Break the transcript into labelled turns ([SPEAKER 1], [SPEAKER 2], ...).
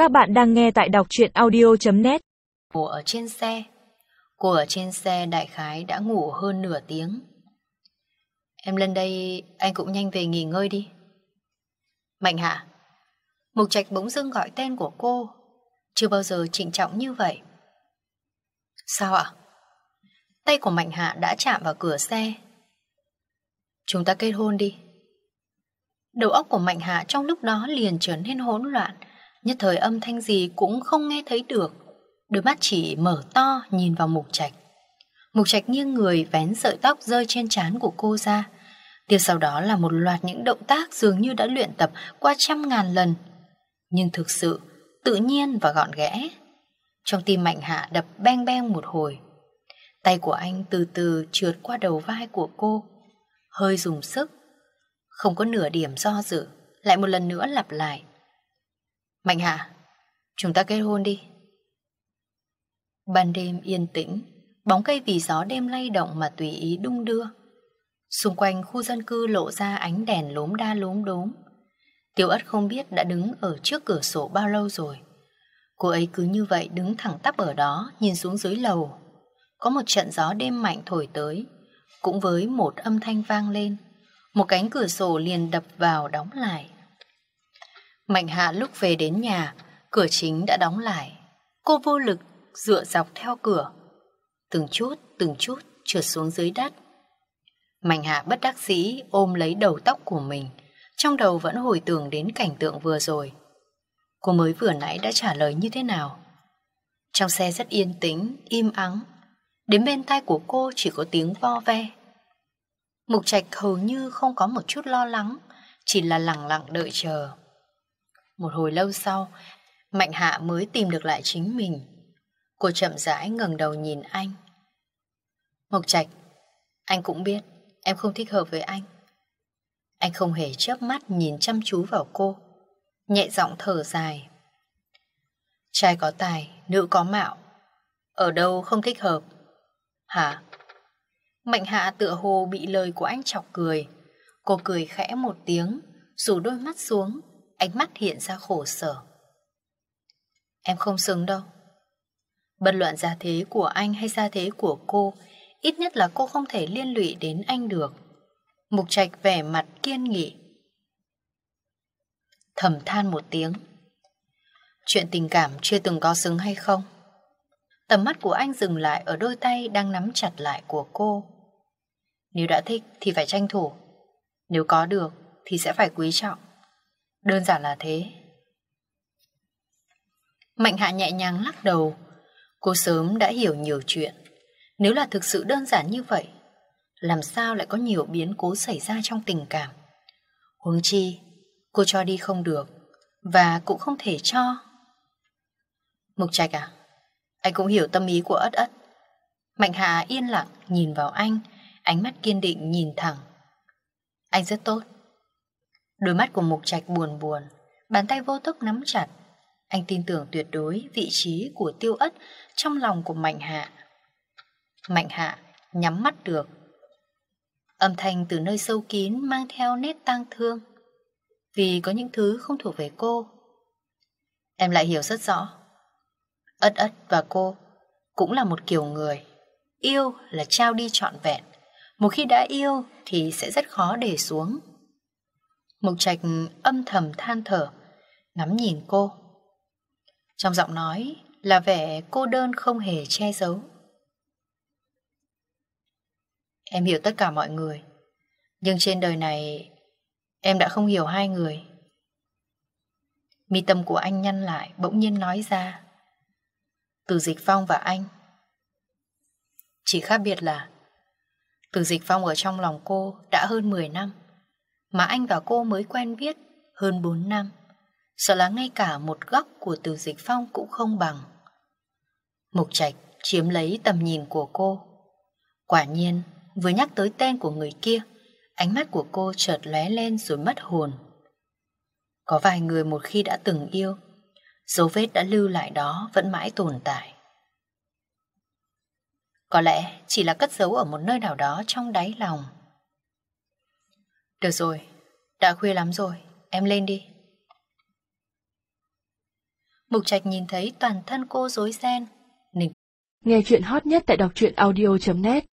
[SPEAKER 1] Các bạn đang nghe tại đọc truyện audio.net.
[SPEAKER 2] Ngủ ở trên xe. Cô ở trên xe đại khái đã ngủ hơn nửa tiếng. Em lên đây, anh cũng nhanh về nghỉ ngơi đi. Mạnh Hạ. Mục Trạch bỗng dưng gọi tên của cô. Chưa bao giờ trịnh trọng như vậy. Sao ạ? Tay của Mạnh Hạ đã chạm vào cửa xe. Chúng ta kết hôn đi. Đầu óc của Mạnh Hạ trong lúc đó liền trở nên hỗn loạn. Nhất thời âm thanh gì cũng không nghe thấy được. Đôi mắt chỉ mở to nhìn vào Mục Trạch. Mục Trạch nghiêng người vén sợi tóc rơi trên trán của cô ra. Tiếp sau đó là một loạt những động tác dường như đã luyện tập qua 100.000 lần. Nhưng thực sự tự nhiên và gọn ghẽ. Trong tim Mạnh Hạ đập beng beng một hồi. Tay của anh từ từ trượt qua đầu vai của cô, hơi dùng sức. Không có nửa điểm do dự, lại một lần nữa lặp lại. Mạnh Hạ, chúng ta kết hôn đi. Ban đêm yên tĩnh, bóng cây vì gió đêm lay động mà tùy ý đung đưa. Xung quanh khu dân cư lộ ra ánh đèn lốm đa lốm đốm. Tiểu Ất không biết đã đứng ở trước cửa sổ bao lâu rồi. Cô ấy cứ như vậy đứng thẳng tắp ở đó, nhìn xuống dưới lầu. Có một trận gió đêm mạnh thổi tới, cũng với một âm thanh vang lên. Một cánh cửa sổ liền đập vào đóng lại. Mạnh Hạ lúc về đến nhà, cửa chính đã đóng lại. Cô vô lực dựa dọc theo cửa, từng chút trượt xuống dưới đất. Mạnh Hạ bất đắc dĩ ôm lấy đầu tóc của mình, trong đầu vẫn hồi tưởng đến cảnh tượng vừa rồi. Cô mới vừa nãy đã trả lời như thế nào? Trong xe rất yên tĩnh, im ắng. Đến bên tai của cô chỉ có tiếng vo ve. Mục Trạch hầu như không có một chút lo lắng, chỉ là lẳng lặng đợi chờ. Một hồi lâu sau, Mạnh Hạ mới tìm được lại chính mình. Cô chậm rãi ngẩng đầu nhìn anh. Mục Trạch, anh cũng biết em không thích hợp với anh. Anh không hề chớp mắt nhìn chăm chú vào cô, nhẹ giọng thở dài. Trai có tài, nữ có mạo. Ở đâu không thích hợp? Hả? Mạnh Hạ tựa hồ bị lời của anh chọc cười. Cô cười khẽ một tiếng, rủ đôi mắt xuống, ánh mắt hiện ra khổ sở. Em không xứng đâu. Bất luận gia thế của anh hay gia thế của cô, ít nhất là cô không thể liên lụy đến anh được. Mục Trạch vẻ mặt kiên nghị, thầm than một tiếng. Chuyện tình cảm chưa từng có xứng hay không? Tầm mắt của anh dừng lại ở đôi tay đang nắm chặt lại của cô. Nếu đã thích thì phải tranh thủ, nếu có được thì sẽ phải quý trọng. Đơn giản là thế. Mạnh Hạ nhẹ nhàng lắc đầu. Cô sớm đã hiểu nhiều chuyện. Nếu là thực sự đơn giản như vậy, làm sao lại có nhiều biến cố xảy ra trong tình cảm? Huống chi cô cho đi không được, và cũng không thể cho. Mục Trạch à, anh cũng hiểu tâm ý của Ất Ất. Mạnh Hạ yên lặng nhìn vào anh, ánh mắt kiên định nhìn thẳng. Anh rất tốt. Đôi mắt của Mục Trạch buồn buồn, bàn tay vô thức nắm chặt. Anh tin tưởng tuyệt đối vị trí của Tiêu Ất trong lòng của Mạnh Hạ. Mạnh Hạ nhắm mắt được. Âm thanh từ nơi sâu kín mang theo nét tang thương. Vì có những thứ không thuộc về cô. Em lại hiểu rất rõ. Ất Ất và cô cũng là một kiểu người. Yêu là trao đi trọn vẹn. Một khi đã yêu thì sẽ rất khó để xuống. Mục Trạch âm thầm than thở, ngắm nhìn cô. Trong giọng nói là vẻ cô đơn không hề che giấu. Em hiểu tất cả mọi người, nhưng trên đời này em đã không hiểu hai người. Mi tâm của anh nhăn lại, bỗng nhiên nói ra. Từ Dịch Phong và anh, chỉ khác biệt là Từ Dịch Phong ở trong lòng cô đã hơn 10 năm, mà anh và cô mới quen biết hơn 4 năm. Sợ là ngay cả một góc của Từ Dịch Phong cũng không bằng. Mục Trạch chiếm lấy tầm nhìn của cô. Quả nhiên, vừa nhắc tới tên của người kia, ánh mắt của cô chợt lóe lên rồi mất hồn. Có vài người một khi đã từng yêu, dấu vết đã lưu lại đó vẫn mãi tồn tại. Có lẽ chỉ là cất giấu ở một nơi nào đó trong đáy lòng. Được rồi, đã khuya lắm rồi, em lên đi. Mục Trạch nhìn thấy toàn thân cô rối ren.
[SPEAKER 1] Nghe chuyện hot nhất tại đọc truyện audio.net